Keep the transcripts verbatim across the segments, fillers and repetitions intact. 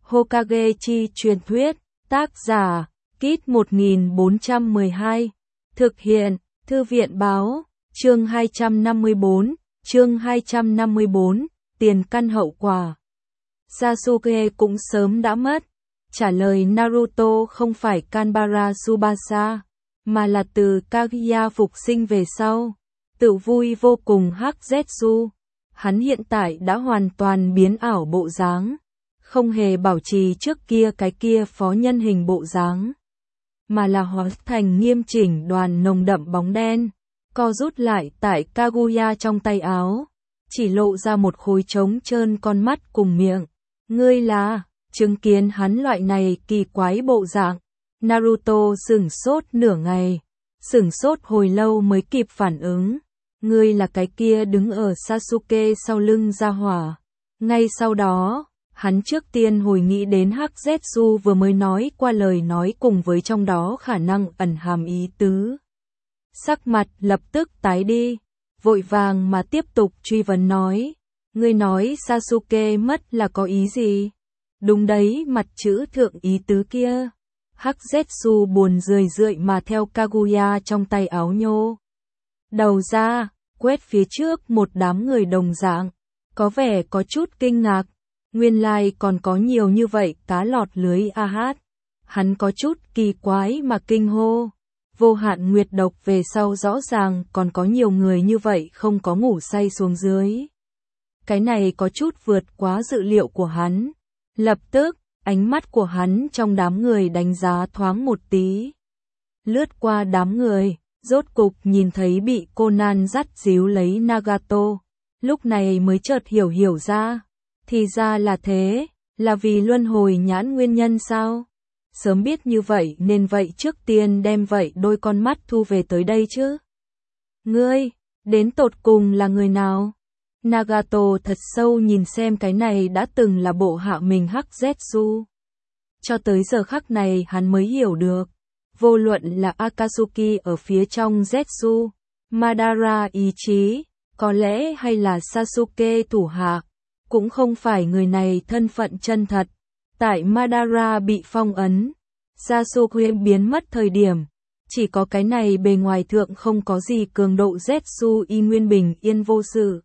Hokage chi truyền thuyết, tác giả, Kit một nghìn bốn trăm mười hai, thực hiện, Thư viện báo, chương hai trăm năm mươi tư, chương hai trăm năm mươi tư, tiền căn hậu quả. Sasuke cũng sớm đã mất, trả lời Naruto không phải Kanbara Tsubasa, mà là từ Kaguya phục sinh về sau, tự vui vô cùng Hắc Zetsu. Hắn hiện tại đã hoàn toàn biến ảo bộ dáng, không hề bảo trì trước kia cái kia phó nhân hình bộ dáng, mà là hóa thành nghiêm chỉnh đoàn nồng đậm bóng đen, co rút lại tại Kaguya trong tay áo, chỉ lộ ra một khối trống trơn con mắt cùng miệng. Ngươi là, chứng kiến hắn loại này kỳ quái bộ dạng, Naruto sửng sốt nửa ngày, sửng sốt hồi lâu mới kịp phản ứng. Ngươi là cái kia đứng ở Sasuke sau lưng gia hỏa. Ngay sau đó, hắn trước tiên hồi nghĩ đến Hắc Zetsu vừa mới nói qua lời nói cùng với trong đó khả năng ẩn hàm ý tứ. Sắc mặt lập tức tái đi, vội vàng mà tiếp tục truy vấn nói. Ngươi nói Sasuke mất là có ý gì? Đúng đấy, mặt chữ thượng ý tứ kia. Hắc Zetsu buồn rười rượi mà theo Kaguya trong tay áo nhô đầu ra, quét phía trước một đám người đồng dạng, có vẻ có chút kinh ngạc, nguyên lai còn có nhiều như vậy cá lọt lưới a hát. Hắn có chút kỳ quái mà kinh hô, vô hạn nguyệt độc về sau rõ ràng còn có nhiều người như vậy không có ngủ say xuống dưới. Cái này có chút vượt quá dự liệu của hắn. Lập tức, ánh mắt của hắn trong đám người đánh giá thoáng một tí. Lướt qua đám người, rốt cục nhìn thấy bị Conan dắt díu lấy Nagato, lúc này mới chợt hiểu hiểu ra, thì ra là thế, là vì luân hồi nhãn nguyên nhân sao? Sớm biết như vậy nên vậy trước tiên đem vậy đôi con mắt thu về tới đây chứ. Ngươi, đến tột cùng là người nào? Nagato thật sâu nhìn xem cái này đã từng là bộ hạ mình Hắc Zetsu. Cho tới giờ khắc này hắn mới hiểu được. Vô luận là Akatsuki ở phía trong Zetsu, Madara ý chí, có lẽ hay là Sasuke thủ hạ, cũng không phải người này thân phận chân thật. Tại Madara bị phong ấn, Sasuke biến mất thời điểm, chỉ có cái này bề ngoài thượng không có gì cường độ Zetsu y nguyên bình yên vô sự.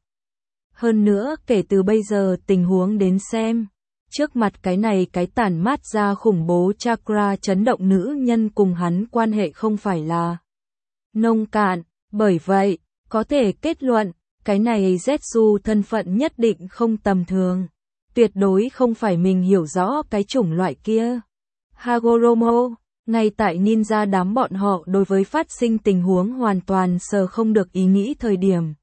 Hơn nữa kể từ bây giờ tình huống đến xem, trước mặt cái này cái tản mát ra khủng bố chakra chấn động nữ nhân cùng hắn quan hệ không phải là nông cạn, bởi vậy, có thể kết luận, cái này Zetsu thân phận nhất định không tầm thường, tuyệt đối không phải mình hiểu rõ cái chủng loại kia. Hagoromo, ngay tại ninja đám bọn họ đối với phát sinh tình huống hoàn toàn sờ không được ý nghĩ thời điểm.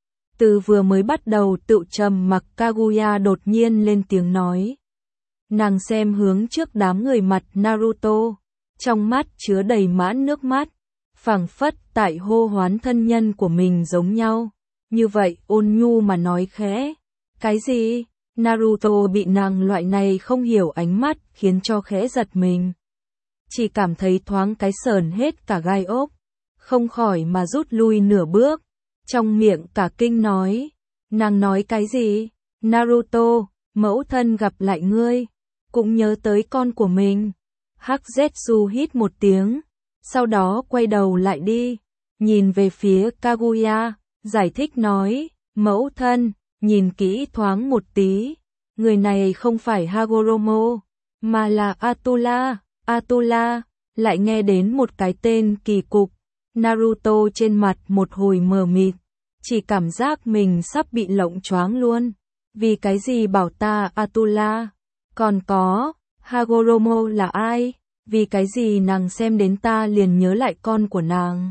Từ vừa mới bắt đầu tự trầm mặc Kaguya đột nhiên lên tiếng nói. Nàng xem hướng trước đám người mặt Naruto, trong mắt chứa đầy mãn nước mắt, phảng phất tại hô hoán thân nhân của mình giống nhau. Như vậy ôn nhu mà nói khẽ. Cái gì? Naruto bị nàng loại này không hiểu ánh mắt khiến cho khẽ giật mình. Chỉ cảm thấy thoáng cái sờn hết cả gai ốc, không khỏi mà rút lui nửa bước. Trong miệng cả kinh nói. Nàng nói cái gì? Naruto, mẫu thân gặp lại ngươi, cũng nhớ tới con của mình. Hắc Zetsu hít một tiếng, sau đó quay đầu lại đi, nhìn về phía Kaguya, giải thích nói, mẫu thân, nhìn kỹ thoáng một tí, người này không phải Hagoromo, mà là Atula. Atula, lại nghe đến một cái tên kỳ cục. Naruto trên mặt một hồi mờ mịt, chỉ cảm giác mình sắp bị lộng choáng luôn. Vì cái gì bảo ta Atula? Còn có, Hagoromo là ai? Vì cái gì nàng xem đến ta liền nhớ lại con của nàng?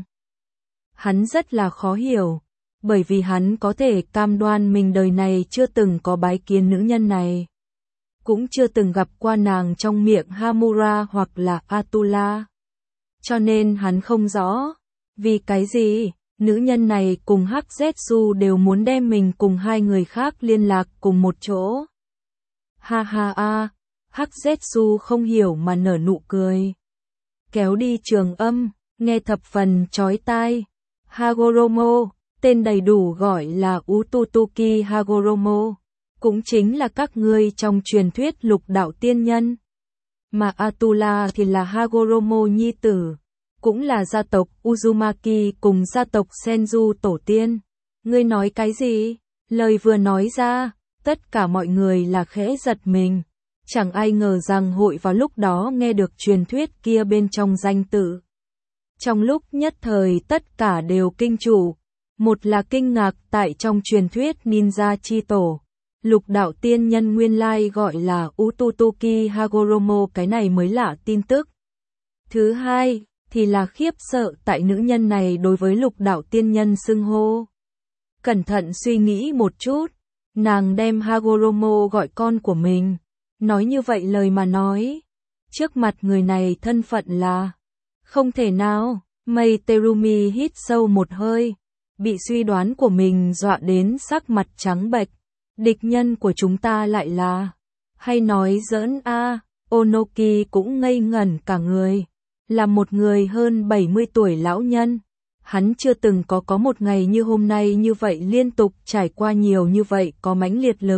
Hắn rất là khó hiểu, bởi vì hắn có thể cam đoan mình đời này chưa từng có bái kiến nữ nhân này, cũng chưa từng gặp qua nàng trong miệng Hamura hoặc là Atula. Cho nên hắn không rõ, vì cái gì, nữ nhân này cùng Hắc Zetsu đều muốn đem mình cùng hai người khác liên lạc cùng một chỗ. Ha ha a, Hắc Zetsu không hiểu mà nở nụ cười. Kéo đi trường âm, nghe thập phần chói tai. Hagoromo, tên đầy đủ gọi là Ututuki Hagoromo, cũng chính là các ngươi trong truyền thuyết lục đạo tiên nhân. Mà Atula thì là Hagoromo nhi tử, cũng là gia tộc Uzumaki cùng gia tộc Senju tổ tiên. Ngươi nói cái gì? Lời vừa nói ra, tất cả mọi người là khẽ giật mình. Chẳng ai ngờ rằng hội vào lúc đó nghe được truyền thuyết kia bên trong danh tự. Trong lúc nhất thời tất cả đều kinh chủ. Một là kinh ngạc tại trong truyền thuyết ninja chi tổ. Lục đạo tiên nhân nguyên lai gọi là Ututoki Hagoromo, cái này mới lạ tin tức. Thứ hai, thì là khiếp sợ tại nữ nhân này đối với lục đạo tiên nhân xưng hô. Cẩn thận suy nghĩ một chút, nàng đem Hagoromo gọi con của mình. Nói như vậy lời mà nói, trước mặt người này thân phận là không thể nào. Mei Terumi hít sâu một hơi, bị suy đoán của mình dọa đến sắc mặt trắng bệch. Địch nhân của chúng ta lại là, hay nói giỡn a? À, Onoki cũng ngây ngẩn cả người, là một người hơn bảy mươi tuổi lão nhân. Hắn chưa từng có có một ngày như hôm nay như vậy, liên tục trải qua nhiều như vậy có mãnh liệt lực.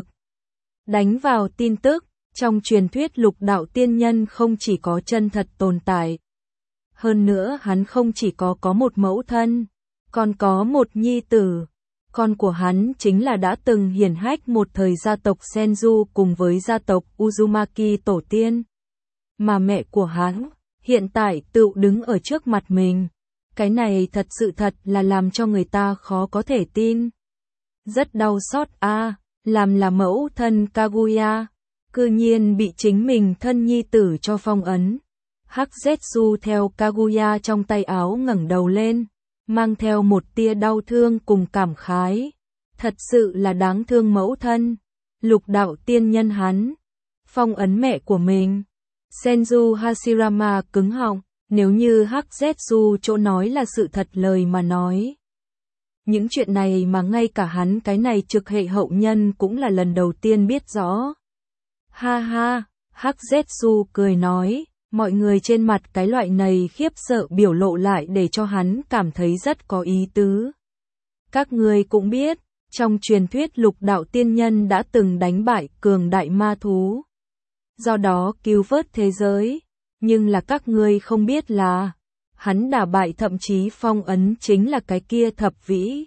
Đánh vào tin tức, trong truyền thuyết lục đạo tiên nhân không chỉ có chân thật tồn tại. Hơn nữa hắn không chỉ có có một mẫu thân, còn có một nhi tử. Con của hắn chính là đã từng hiển hách một thời gia tộc Senju cùng với gia tộc Uzumaki tổ tiên. Mà mẹ của hắn, hiện tại tự đứng ở trước mặt mình. Cái này thật sự thật là làm cho người ta khó có thể tin. Rất đau xót a, à, làm là mẫu thân Kaguya, cư nhiên bị chính mình thân nhi tử cho phong ấn. Hắc Zetsu theo Kaguya trong tay áo ngẩng đầu lên, mang theo một tia đau thương cùng cảm khái. Thật sự là đáng thương mẫu thân. Lục đạo tiên nhân hắn phong ấn mẹ của mình. Senju Hashirama cứng họng, nếu như Hắc Zetsu chỗ nói là sự thật lời mà nói. Những chuyện này mà ngay cả hắn cái này trực hệ hậu nhân cũng là lần đầu tiên biết rõ. Ha ha, Hắc Zetsu cười nói, mọi người trên mặt cái loại này khiếp sợ biểu lộ lại để cho hắn cảm thấy rất có ý tứ. Các người cũng biết, trong truyền thuyết lục đạo tiên nhân đã từng đánh bại cường đại ma thú. Do đó cứu vớt thế giới, nhưng là các ngươi không biết là, hắn đả bại thậm chí phong ấn chính là cái kia thập vĩ.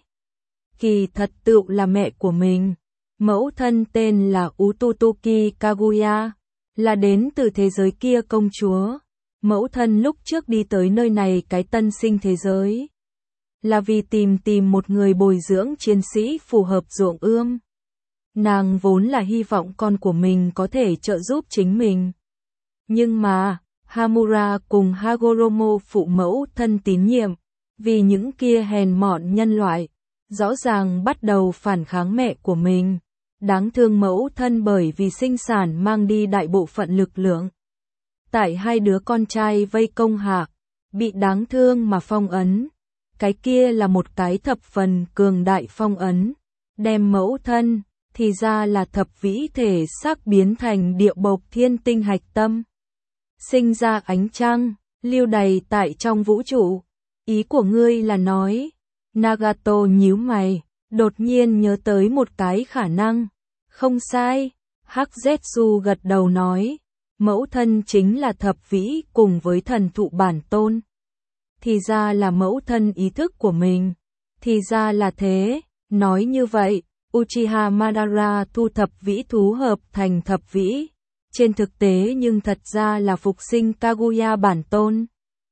Kỳ thật tựu là mẹ của mình, mẫu thân tên là Ututoki Kaguya, là đến từ thế giới kia công chúa. Mẫu thân lúc trước đi tới nơi này cái tân sinh thế giới, là vì tìm tìm một người bồi dưỡng chiến sĩ phù hợp ruộng ươm. Nàng vốn là hy vọng con của mình có thể trợ giúp chính mình. Nhưng mà, Hamura cùng Hagoromo phụ mẫu thân tín nhiệm, vì những kia hèn mọn nhân loại, rõ ràng bắt đầu phản kháng mẹ của mình. Đáng thương mẫu thân bởi vì sinh sản mang đi đại bộ phận lực lượng. Tại hai đứa con trai vây công hạ, bị đáng thương mà phong ấn. Cái kia là một cái thập phần cường đại phong ấn, đem mẫu thân, thì ra là thập vĩ thể xác biến thành địa bộc thiên tinh hạch tâm. Sinh ra ánh trăng, lưu đầy tại trong vũ trụ. Ý của ngươi là nói, Nagato nhíu mày, đột nhiên nhớ tới một cái khả năng. Không sai, Hắc Zetsu gật đầu nói, mẫu thân chính là thập vĩ cùng với thần thụ bản tôn. Thì ra là mẫu thân ý thức của mình. Thì ra là thế, nói như vậy, Uchiha Madara thu thập vĩ thú hợp thành thập vĩ. Trên thực tế nhưng thật ra là phục sinh Kaguya bản tôn.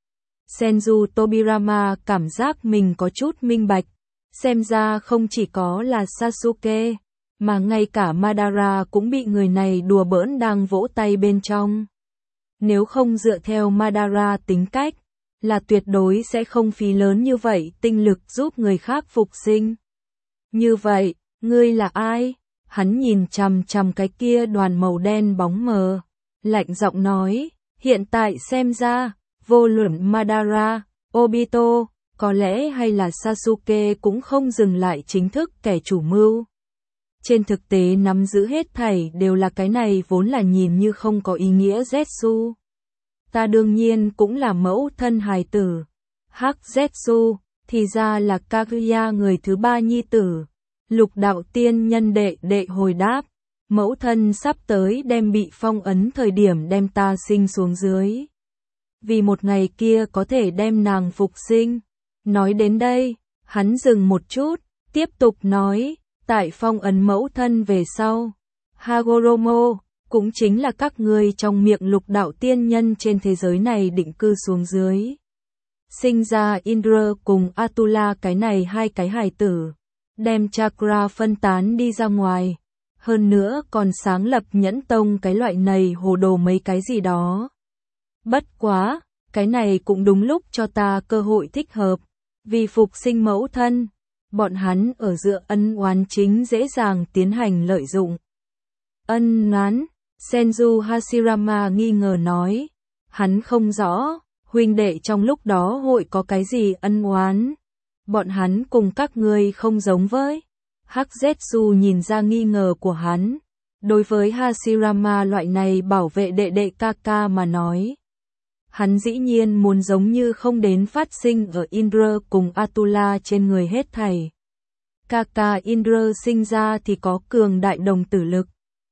Senju Tobirama cảm giác mình có chút minh bạch. Xem ra không chỉ có là Sasuke, mà ngay cả Madara cũng bị người này đùa bỡn đang vỗ tay bên trong. Nếu không dựa theo Madara tính cách, là tuyệt đối sẽ không phí lớn như vậy tinh lực giúp người khác phục sinh. Như vậy, ngươi là ai? Hắn nhìn chằm chằm cái kia đoàn màu đen bóng mờ, lạnh giọng nói, hiện tại xem ra, vô luận Madara, Obito, có lẽ hay là Sasuke cũng không dừng lại chính thức kẻ chủ mưu. Trên thực tế nắm giữ hết thảy đều là cái này vốn là nhìn như không có ý nghĩa Zetsu. Ta đương nhiên cũng là mẫu thân hài tử. Hắc Zetsu, thì ra là Kaguya người thứ ba nhi tử. Lục đạo tiên nhân đệ đệ hồi đáp. mẫu thân sắp tới đem bị phong ấn thời điểm đem ta sinh xuống dưới. Vì một ngày kia có thể đem nàng phục sinh. Nói đến đây, hắn dừng một chút, tiếp tục nói, tại phong ấn mẫu thân về sau. Hagoromo, cũng chính là các ngươi trong miệng lục đạo tiên nhân trên thế giới này định cư xuống dưới. Sinh ra Indra cùng Atula cái này hai cái hài tử, đem chakra phân tán đi ra ngoài. Hơn nữa còn sáng lập nhẫn tông cái loại này hồ đồ mấy cái gì đó. Bất quá, cái này cũng đúng lúc cho ta cơ hội thích hợp, vì phục sinh mẫu thân, bọn hắn ở giữa ân oán chính dễ dàng tiến hành lợi dụng. Ân oán, Senju Hashirama nghi ngờ nói, hắn không rõ, huynh đệ trong lúc đó hội có cái gì ân oán, bọn hắn cùng các ngươi không giống với. Hắc Zetsu nhìn ra nghi ngờ của hắn, đối với Hashirama loại này bảo vệ đệ đệ Kaka mà nói. Hắn dĩ nhiên muốn giống như không đến phát sinh ở Indra cùng Atula trên người hết thảy. Kaka Indra sinh ra thì có cường đại đồng tử lực.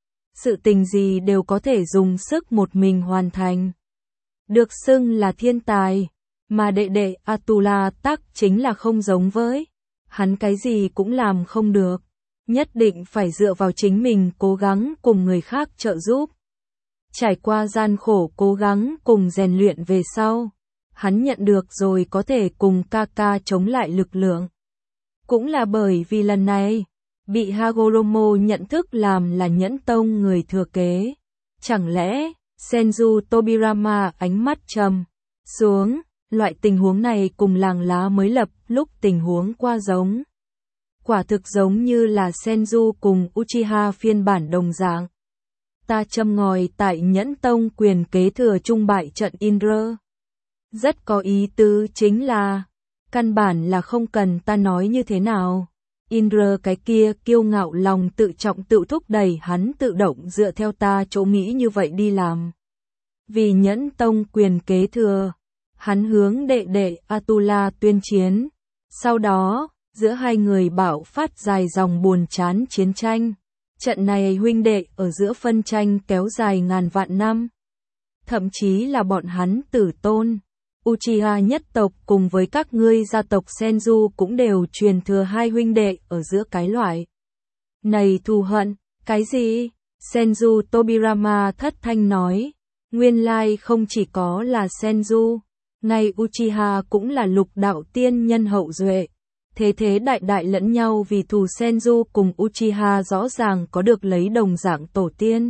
Sự tình gì đều có thể dùng sức một mình hoàn thành. Được xưng là thiên tài, mà đệ đệ Atula tắc chính là không giống với. Hắn cái gì cũng làm không được, nhất định phải dựa vào chính mình cố gắng cùng người khác trợ giúp. Trải qua gian khổ cố gắng cùng rèn luyện về sau, hắn nhận được rồi có thể cùng Kaka chống lại lực lượng. Cũng là bởi vì lần này, bị Hagoromo nhận thức làm là nhẫn tông người thừa kế. Chẳng lẽ, Senju Tobirama ánh mắt trầm xuống, loại tình huống này cùng làng lá mới lập lúc tình huống qua giống. Quả thực giống như là Senju cùng Uchiha phiên bản đồng dạng. Ta châm ngòi tại nhẫn tông quyền kế thừa trung bại trận Indra. Rất có ý tứ chính là, căn bản là không cần ta nói như thế nào. Indra cái kia kiêu ngạo lòng tự trọng tự thúc đẩy hắn tự động dựa theo ta chỗ nghĩ như vậy đi làm. Vì nhẫn tông quyền kế thừa, hắn hướng đệ đệ Atula tuyên chiến. Sau đó, giữa hai người bạo phát dài dòng buồn chán chiến tranh. Trận này huynh đệ ở giữa phân tranh kéo dài ngàn vạn năm. Thậm chí là bọn hắn tử tôn. Uchiha nhất tộc cùng với các ngươi gia tộc Senju cũng đều truyền thừa hai huynh đệ ở giữa cái loại. Này thù hận, cái gì? Senju Tobirama thất thanh nói. Nguyên lai không chỉ có là Senju, ngay Uchiha cũng là lục đạo tiên nhân hậu duệ. Thế thế đại đại lẫn nhau vì thù Senju cùng Uchiha rõ ràng có được lấy đồng dạng tổ tiên.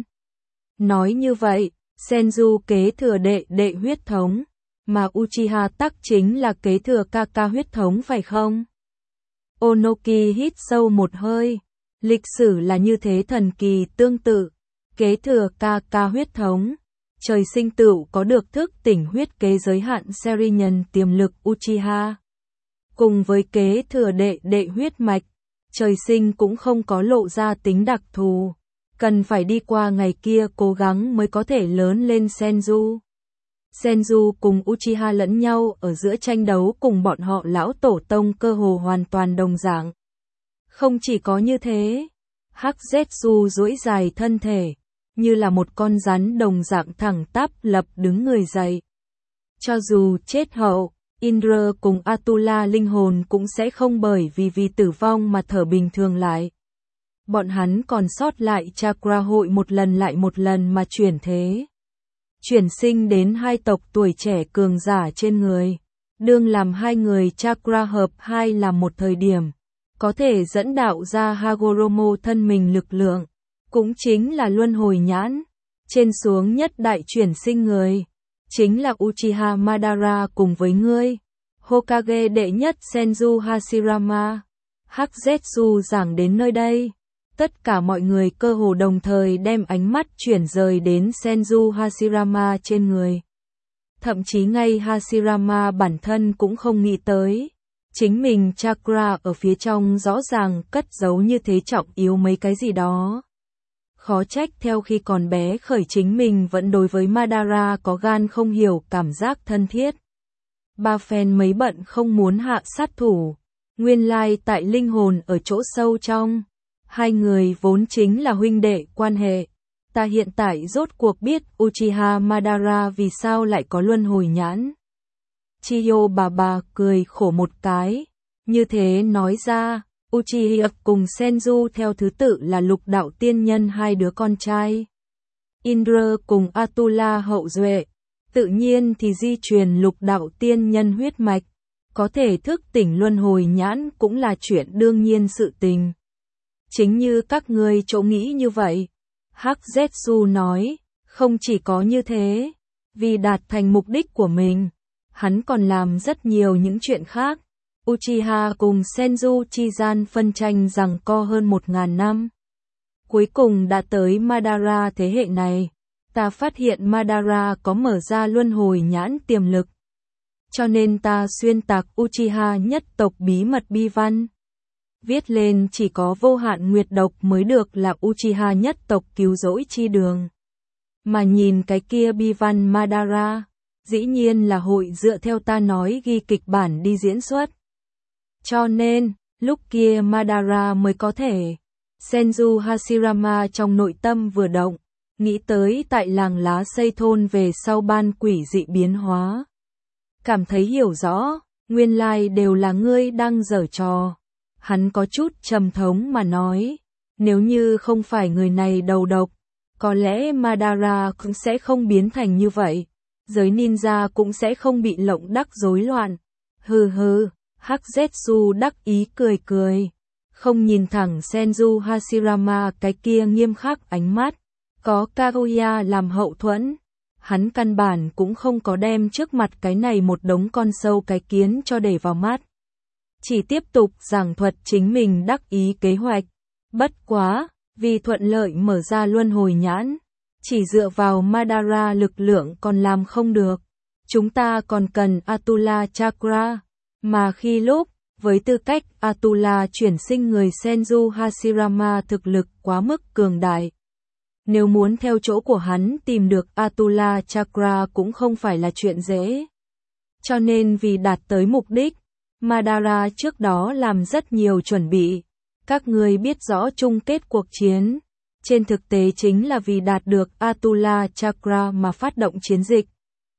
Nói như vậy, Senju kế thừa đệ đệ huyết thống, mà Uchiha tắc chính là kế thừa Kaka huyết thống phải không? Onoki hít sâu một hơi, lịch sử là như thế thần kỳ tương tự, kế thừa Kaka huyết thống, trời sinh tựu có được thức tỉnh huyết kế giới hạn series nhân tiềm lực Uchiha. Cùng với kế thừa đệ đệ huyết mạch, trời sinh cũng không có lộ ra tính đặc thù, cần phải đi qua ngày kia cố gắng mới có thể lớn lên Senju. Senju cùng Uchiha lẫn nhau ở giữa tranh đấu cùng bọn họ lão tổ tông cơ hồ hoàn toàn đồng dạng. Không chỉ có như thế, Hắc Zetsu duỗi dài thân thể, như là một con rắn đồng dạng thẳng tắp lập đứng người dậy. Cho dù chết hậu, Indra cùng Atula linh hồn cũng sẽ không bởi vì vì tử vong mà thở bình thường lại. Bọn hắn còn sót lại chakra hội một lần lại một lần mà chuyển thế. Chuyển sinh đến hai tộc tuổi trẻ cường giả trên người. Đương làm hai người chakra hợp hai làm một thời điểm. Có thể dẫn đạo ra Hagoromo thân mình lực lượng. Cũng chính là luân hồi nhãn. Trên xuống nhất đại chuyển sinh người. Chính là Uchiha Madara cùng với ngươi. Hokage đệ nhất Senju Hashirama. Hắc Zetsu giảng đến nơi đây. Tất cả mọi người cơ hồ đồng thời đem ánh mắt chuyển rời đến Senju Hashirama trên người. Thậm chí ngay Hashirama bản thân cũng không nghĩ tới. Chính mình chakra ở phía trong rõ ràng cất giấu như thế trọng yếu mấy cái gì đó. Khó trách theo khi còn bé khởi chính mình vẫn đối với Madara có gan không hiểu cảm giác thân thiết. Ba phen mấy bận không muốn hạ sát thủ. Nguyên lai tại linh hồn ở chỗ sâu trong. Hai người vốn chính là huynh đệ quan hệ. Ta hiện tại rốt cuộc biết Uchiha Madara vì sao lại có luân hồi nhãn. Chiyo bà bà cười khổ một cái. Như thế nói ra, Uchiha cùng Senju theo thứ tự là lục đạo tiên nhân hai đứa con trai. Indra cùng Atula hậu duệ. Tự nhiên thì di truyền lục đạo tiên nhân huyết mạch. Có thể thức tỉnh luân hồi nhãn cũng là chuyện đương nhiên sự tình. Chính như các ngươi chỗ nghĩ như vậy. Hắc Zetsu nói, không chỉ có như thế, vì đạt thành mục đích của mình, hắn còn làm rất nhiều những chuyện khác. Uchiha cùng Senju chi gian phân tranh giằng co hơn một ngàn năm. Cuối cùng đã tới Madara thế hệ này, ta phát hiện Madara có mở ra luân hồi nhãn tiềm lực. Cho nên ta xuyên tạc Uchiha nhất tộc bí mật bi văn. Viết lên chỉ có vô hạn nguyệt độc mới được là Uchiha nhất tộc cứu rỗi chi đường. Mà nhìn cái kia bi văn Madara, dĩ nhiên là hội dựa theo ta nói ghi kịch bản đi diễn xuất. Cho nên, lúc kia Madara mới có thể. Senju Hashirama trong nội tâm vừa động, nghĩ tới tại làng lá xây thôn về sau ban quỷ dị biến hóa. Cảm thấy hiểu rõ, nguyên lai đều là ngươi đang giở trò. Hắn có chút trầm thống mà nói, nếu như không phải người này đầu độc, có lẽ Madara cũng sẽ không biến thành như vậy, giới ninja cũng sẽ không bị lộng đắc rối loạn. Hừ hừ, Hắc Zetsu đắc ý cười cười, không nhìn thẳng Senju Hashirama cái kia nghiêm khắc ánh mắt, có Kaguya làm hậu thuẫn. Hắn căn bản cũng không có đem trước mặt cái này một đống con sâu cái kiến cho để vào mắt. Chỉ tiếp tục giảng thuật chính mình đắc ý kế hoạch. Bất quá, vì thuận lợi mở ra luân hồi nhãn, chỉ dựa vào Madara lực lượng còn làm không được. Chúng ta còn cần Atula Chakra, mà khi lúc, với tư cách Atula chuyển sinh người Senju Hashirama thực lực quá mức cường đại. Nếu muốn theo chỗ của hắn tìm được Atula Chakra cũng không phải là chuyện dễ. Cho nên vì đạt tới mục đích, Madara trước đó làm rất nhiều chuẩn bị. Các người biết rõ chung kết cuộc chiến. Trên thực tế chính là vì đạt được Atula Chakra mà phát động chiến dịch.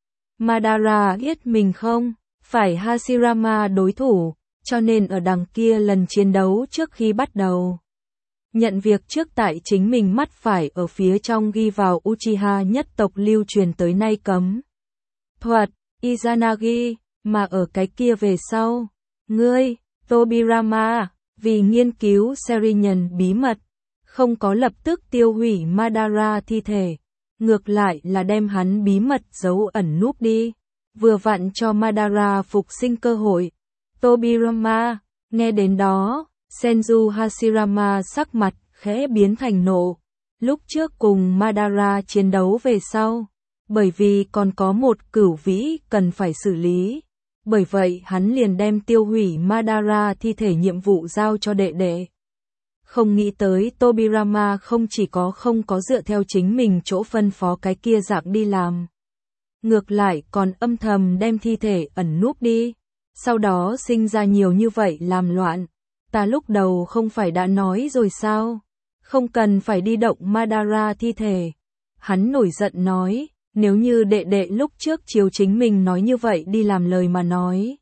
Madara biết mình không phải Hashirama đối thủ, cho nên ở đằng kia lần chiến đấu trước khi bắt đầu. Nhận việc trước tại chính mình mắt phải ở phía trong ghi vào Uchiha nhất tộc lưu truyền tới nay cấm thuật, Izanagi, mà ở cái kia về sau. Ngươi, Tobirama, vì nghiên cứu Sharingan bí mật, không có lập tức tiêu hủy Madara thi thể, ngược lại là đem hắn bí mật giấu ẩn núp đi, vừa vặn cho Madara phục sinh cơ hội. Tobirama, nghe đến đó, Senju Hashirama sắc mặt khẽ biến thành nộ. Lúc trước cùng Madara chiến đấu về sau, bởi vì còn có một cửu vĩ cần phải xử lý. Bởi vậy hắn liền đem tiêu hủy Madara thi thể nhiệm vụ giao cho đệ đệ. Không nghĩ tới Tobirama không chỉ có không có dựa theo chính mình chỗ phân phó cái kia dạng đi làm. Ngược lại còn âm thầm đem thi thể ẩn núp đi. Sau đó sinh ra nhiều như vậy làm loạn. Ta lúc đầu không phải đã nói rồi sao? Không cần phải đi động Madara thi thể. Hắn nổi giận nói. Nếu như đệ đệ lúc trước chiếu chính mình nói như vậy đi làm lời mà nói,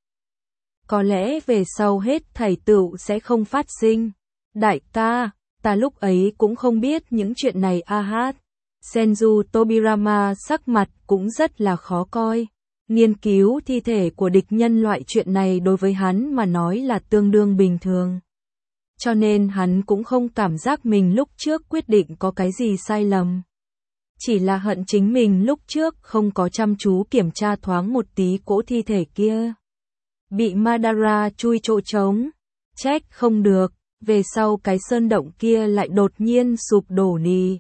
có lẽ về sau hết thảy tựu sẽ không phát sinh. Đại ca, ta lúc ấy cũng không biết những chuyện này a hát. Senju Tobirama sắc mặt cũng rất là khó coi. Nghiên cứu thi thể của địch nhân loại chuyện này đối với hắn mà nói là tương đương bình thường. Cho nên hắn cũng không cảm giác mình lúc trước quyết định có cái gì sai lầm. Chỉ là hận chính mình lúc trước không có chăm chú kiểm tra thoáng một tí cỗ thi thể kia. Bị Madara chui chỗ trống. Trách không được, về sau cái sơn động kia lại đột nhiên sụp đổ đi.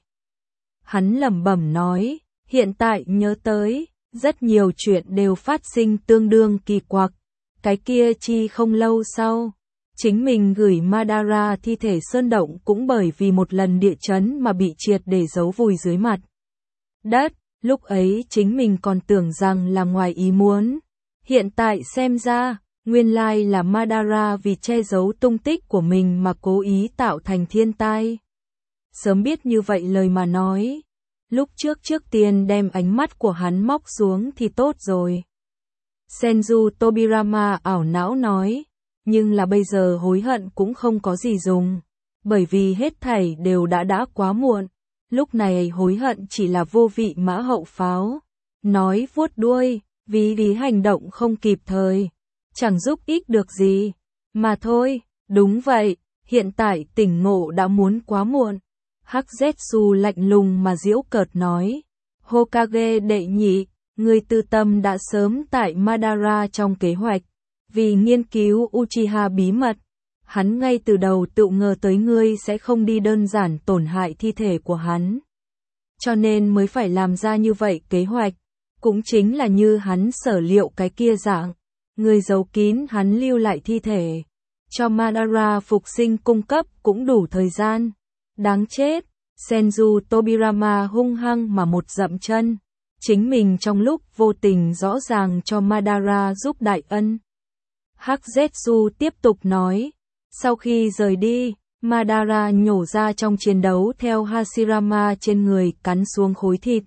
Hắn lẩm bẩm nói, hiện tại nhớ tới, rất nhiều chuyện đều phát sinh tương đương kỳ quặc. Cái kia chi không lâu sau, chính mình gửi Madara thi thể sơn động cũng bởi vì một lần địa chấn mà bị triệt để giấu vùi dưới mặt đất, lúc ấy chính mình còn tưởng rằng là ngoài ý muốn. Hiện tại xem ra, Nguyên lai là Madara vì che giấu tung tích của mình mà cố ý tạo thành thiên tai. Sớm biết như vậy lời mà nói. Lúc trước trước tiên đem ánh mắt của hắn móc xuống thì tốt rồi. Senju Tobirama ảo não nói. Nhưng là bây giờ hối hận cũng không có gì dùng. Bởi vì hết thảy đều đã đã quá muộn. Lúc này hối hận chỉ là vô vị mã hậu pháo. Nói vuốt đuôi, vì lý hành động không kịp thời. Chẳng giúp ích được gì. Mà thôi, đúng vậy, hiện tại tỉnh ngộ đã muốn quá muộn. Hắc Zetsu lạnh lùng mà giễu cợt nói. Hokage đệ nhị, người tư tâm đã sớm tại Madara trong kế hoạch. Vì nghiên cứu Uchiha bí mật, hắn ngay từ đầu tự ngờ tới ngươi sẽ không đi đơn giản tổn hại thi thể của hắn. Cho nên mới phải làm ra như vậy kế hoạch. Cũng chính là như hắn sở liệu cái kia dạng. Người giấu kín hắn lưu lại thi thể. Cho Madara phục sinh cung cấp cũng đủ thời gian. Đáng chết, Senju Tobirama hung hăng mà một dậm chân. Chính mình trong lúc vô tình rõ ràng cho Madara giúp đại ân. Hắc Zetsu tiếp tục nói. Sau khi rời đi, Madara nhổ ra trong chiến đấu theo Hashirama trên người cắn xuống khối thịt.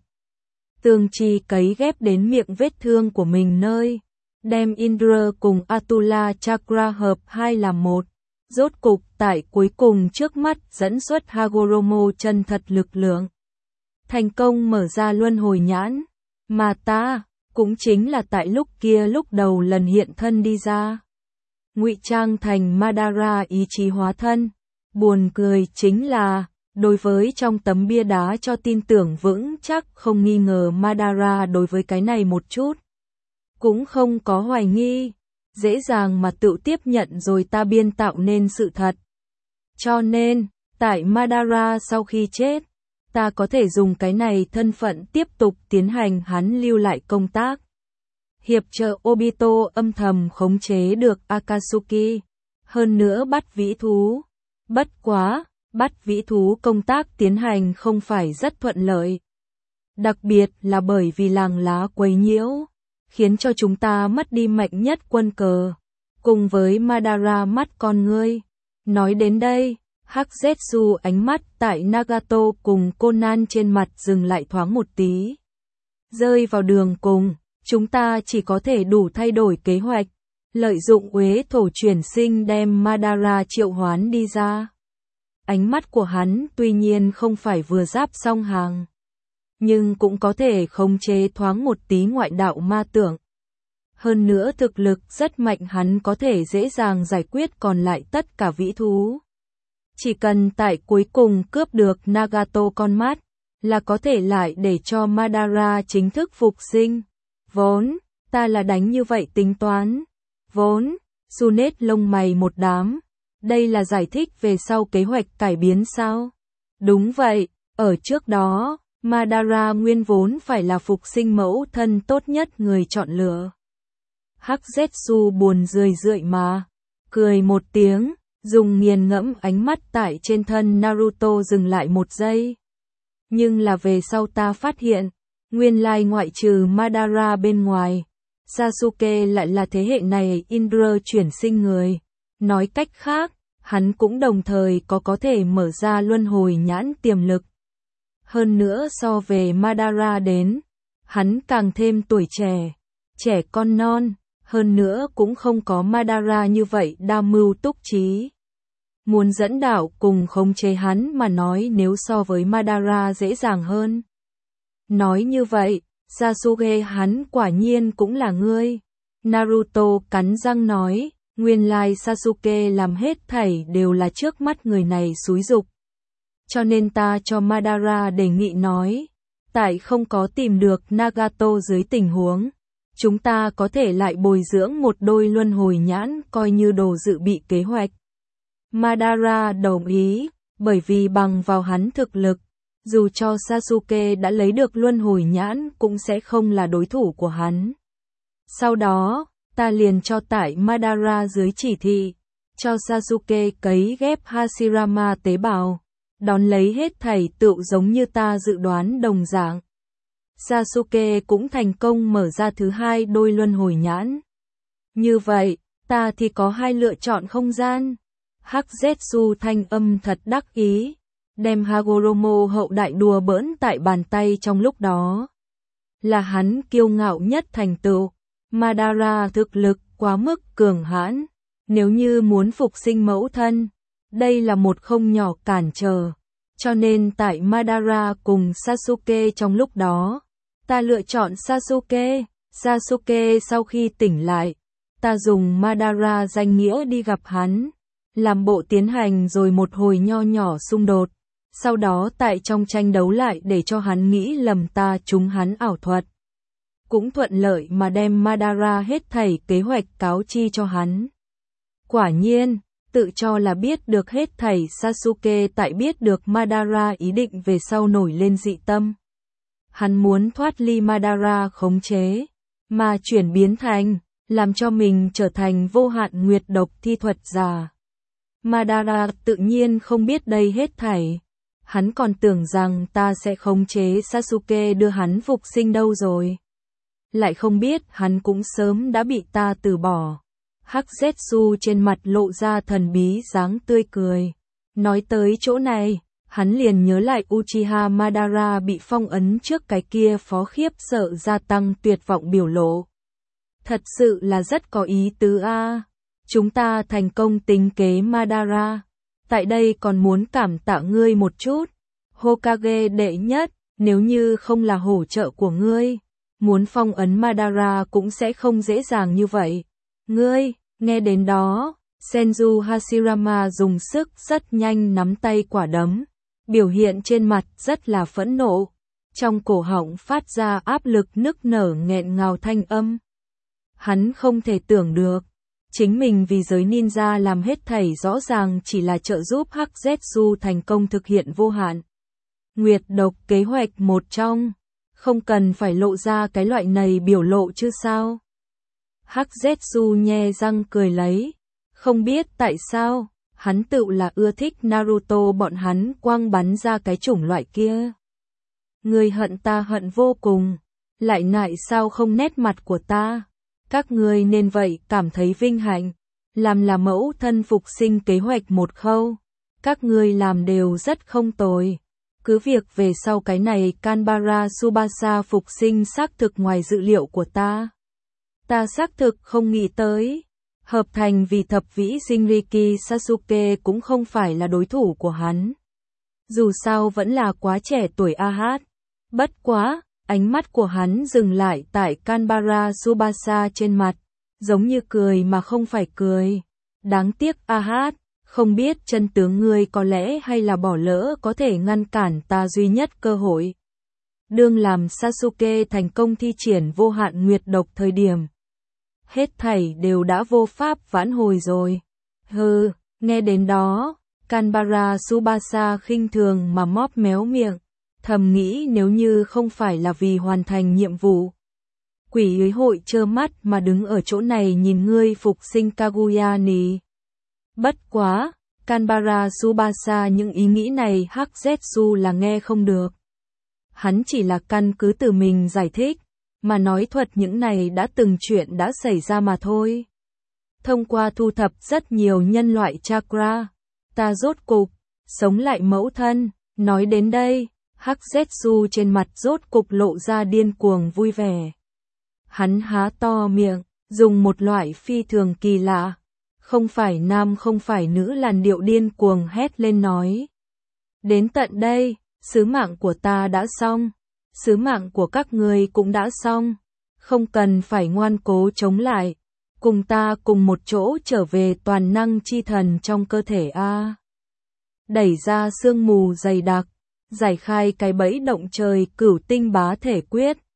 Tường chi cấy ghép đến miệng vết thương của mình nơi. Đem Indra cùng Atula Chakra hợp hai làm một. Rốt cục tại cuối cùng trước mắt dẫn xuất Hagoromo chân thật lực lượng. Thành công mở ra luân hồi nhãn. Mà ta, cũng chính là tại lúc kia lúc đầu lần hiện thân đi ra. Ngụy trang thành Madara ý chí hóa thân. Buồn cười chính là, đối với trong tấm bia đá cho tin tưởng vững chắc không nghi ngờ Madara đối với cái này một chút. Cũng không có hoài nghi, dễ dàng mà tự tiếp nhận rồi ta biên tạo nên sự thật. Cho nên, tại Madara sau khi chết, ta có thể dùng cái này thân phận tiếp tục tiến hành hắn lưu lại công tác. Hiệp trợ Obito âm thầm khống chế được Akatsuki, hơn nữa bắt vĩ thú. Bất quá, bắt vĩ thú công tác tiến hành không phải rất thuận lợi. Đặc biệt là bởi vì làng lá quấy nhiễu, khiến cho chúng ta mất đi mạnh nhất quân cờ, cùng với Madara mắt con ngươi. Nói đến đây, Hắc Zetsu ánh mắt tại Nagato cùng Conan trên mặt dừng lại thoáng một tí. Rơi vào đường cùng, chúng ta chỉ có thể đủ thay đổi kế hoạch, lợi dụng uế thổ chuyển sinh đem Madara triệu hoán đi ra. Ánh mắt của hắn tuy nhiên không phải vừa giáp xong hàng, nhưng cũng có thể khống chế thoáng một tí ngoại đạo ma tưởng. Hơn nữa thực lực rất mạnh, hắn có thể dễ dàng giải quyết còn lại tất cả vĩ thú. Chỉ cần tại cuối cùng cướp được Nagato con mắt, là có thể lại để cho Madara chính thức phục sinh. Vốn, ta là đánh như vậy tính toán. Vốn, Sunet lông mày một đám. Đây là giải thích về sau kế hoạch cải biến sao? Đúng vậy, ở trước đó, Madara nguyên vốn phải là phục sinh mẫu thân tốt nhất người chọn lựa. Hắc Zetsu buồn rười rượi mà, cười một tiếng, dùng nghiền ngẫm ánh mắt tại trên thân Naruto dừng lại một giây. Nhưng là về sau ta phát hiện, nguyên lai ngoại trừ Madara bên ngoài, Sasuke lại là thế hệ này Indra chuyển sinh người. Nói cách khác, hắn cũng đồng thời có có thể mở ra luân hồi nhãn tiềm lực. Hơn nữa so về Madara đến, hắn càng thêm tuổi trẻ, trẻ con non, hơn nữa cũng không có Madara như vậy đa mưu túc trí. Muốn dẫn đạo cùng khống chế hắn mà nói nếu so với Madara dễ dàng hơn. Nói như vậy, Sasuke hắn quả nhiên cũng là ngươi. Naruto cắn răng nói, nguyên lai Sasuke làm hết thảy đều là trước mắt người này xúi giục. Cho nên ta cho Madara đề nghị nói, tại không có tìm được Nagato dưới tình huống, chúng ta có thể lại bồi dưỡng một đôi luân hồi nhãn coi như đồ dự bị kế hoạch. Madara đồng ý, bởi vì bằng vào hắn thực lực, dù cho Sasuke đã lấy được luân hồi nhãn cũng sẽ không là đối thủ của hắn. Sau đó, ta liền cho tại Madara dưới chỉ thị, cho Sasuke cấy ghép Hashirama tế bào, đón lấy hết thảy tựu giống như ta dự đoán đồng dạng. Sasuke cũng thành công mở ra thứ hai đôi luân hồi nhãn. Như vậy, Ta thì có hai lựa chọn không gian. Hắc Zetsu thanh âm thật đắc ý, đem Hagoromo hậu đại đùa bỡn tại bàn tay trong lúc đó. Là hắn kiêu ngạo nhất thành tựu. Madara thực lực quá mức cường hãn, nếu như muốn phục sinh mẫu thân, đây là một không nhỏ cản trở. Cho nên tại Madara cùng Sasuke trong lúc đó, ta lựa chọn Sasuke. Sasuke sau khi tỉnh lại, ta dùng Madara danh nghĩa đi gặp hắn, làm bộ tiến hành rồi một hồi nho nhỏ xung đột, sau đó tại trong tranh đấu lại để cho hắn nghĩ lầm ta trúng hắn ảo thuật. Cũng thuận lợi mà đem Madara hết thảy kế hoạch cáo chi cho hắn. Quả nhiên, tự cho là biết được hết thảy Sasuke tại biết được Madara ý định về sau nổi lên dị tâm. Hắn muốn thoát ly Madara khống chế, mà chuyển biến thành, làm cho mình trở thành vô hạn nguyệt độc thi thuật giả. Madara tự nhiên không biết đây hết thảy. Hắn còn tưởng rằng ta sẽ khống chế Sasuke đưa hắn phục sinh đâu rồi. Lại không biết hắn cũng sớm đã bị ta từ bỏ. Hắc Zetsu trên mặt lộ ra thần bí dáng tươi cười. Nói tới chỗ này, hắn liền nhớ lại Uchiha Madara bị phong ấn trước cái kia phó khiếp sợ gia tăng tuyệt vọng biểu lộ. Thật sự là rất có ý tứ a. À. Chúng ta thành công tính kế Madara. Tại đây còn muốn cảm tạ ngươi một chút. Hokage đệ nhất, nếu như không là hỗ trợ của ngươi, muốn phong ấn Madara cũng sẽ không dễ dàng như vậy. Ngươi, nghe đến đó, Senju Hashirama dùng sức rất nhanh nắm tay quả đấm, biểu hiện trên mặt rất là phẫn nộ, trong cổ họng phát ra áp lực nức nở nghẹn ngào thanh âm. Hắn không thể tưởng được, chính mình vì giới ninja làm hết thảy rõ ràng chỉ là trợ giúp Hắc Zetsu thành công thực hiện vô hạn nguyệt độc kế hoạch một trong, không cần phải lộ ra cái loại này biểu lộ chứ sao. Hắc Zetsu nhe răng cười lấy, không biết tại sao, hắn tự là ưa thích Naruto bọn hắn quang bắn ra cái chủng loại kia. Ngươi hận ta hận vô cùng, lại nại sao không nét mặt của ta. Các ngươi nên vậy cảm thấy vinh hạnh, làm là mẫu thân phục sinh kế hoạch một khâu. Các ngươi làm đều rất không tồi. Cứ việc về sau cái này Kanbara Tsubasa phục sinh xác thực ngoài dự liệu của ta. Ta xác thực không nghĩ tới. Hợp thành vì thập vĩ Jinriki Sasuke cũng không phải là đối thủ của hắn. Dù sao vẫn là quá trẻ tuổi a hát. Bất quá, ánh mắt của hắn dừng lại tại Kanbara Tsubasa trên mặt, giống như cười mà không phải cười. Đáng tiếc a hát, không biết chân tướng ngươi có lẽ hay là bỏ lỡ có thể ngăn cản ta duy nhất cơ hội. Đương làm Sasuke thành công thi triển vô hạn nguyệt độc thời điểm. Hết thảy đều đã vô pháp vãn hồi rồi. Hừ, nghe đến đó, Kanbara Tsubasa khinh thường mà móp méo miệng, thầm nghĩ nếu như không phải là vì hoàn thành nhiệm vụ. Quỷ ấy hội trơ mắt mà đứng ở chỗ này nhìn ngươi phục sinh Kaguya nì. Bất quá, Kanbara Tsubasa những ý nghĩ này Hắc Zetsu là nghe không được. Hắn chỉ là căn cứ từ mình giải thích, mà nói thuật những này đã từng chuyện đã xảy ra mà thôi. Thông qua thu thập rất nhiều nhân loại chakra, ta rốt cục, sống lại mẫu thân, nói đến đây, Hắc Zetsu trên mặt rốt cục lộ ra điên cuồng vui vẻ. Hắn há to miệng, dùng một loại phi thường kỳ lạ, không phải nam không phải nữ làn điệu điên cuồng hét lên nói. Đến tận đây, sứ mạng của ta đã xong, sứ mạng của các ngươi cũng đã xong, không cần phải ngoan cố chống lại, cùng ta cùng một chỗ trở về toàn năng chi thần trong cơ thể a. Đẩy ra sương mù dày đặc, giải khai cái bẫy động trời cửu tinh bá thể quyết,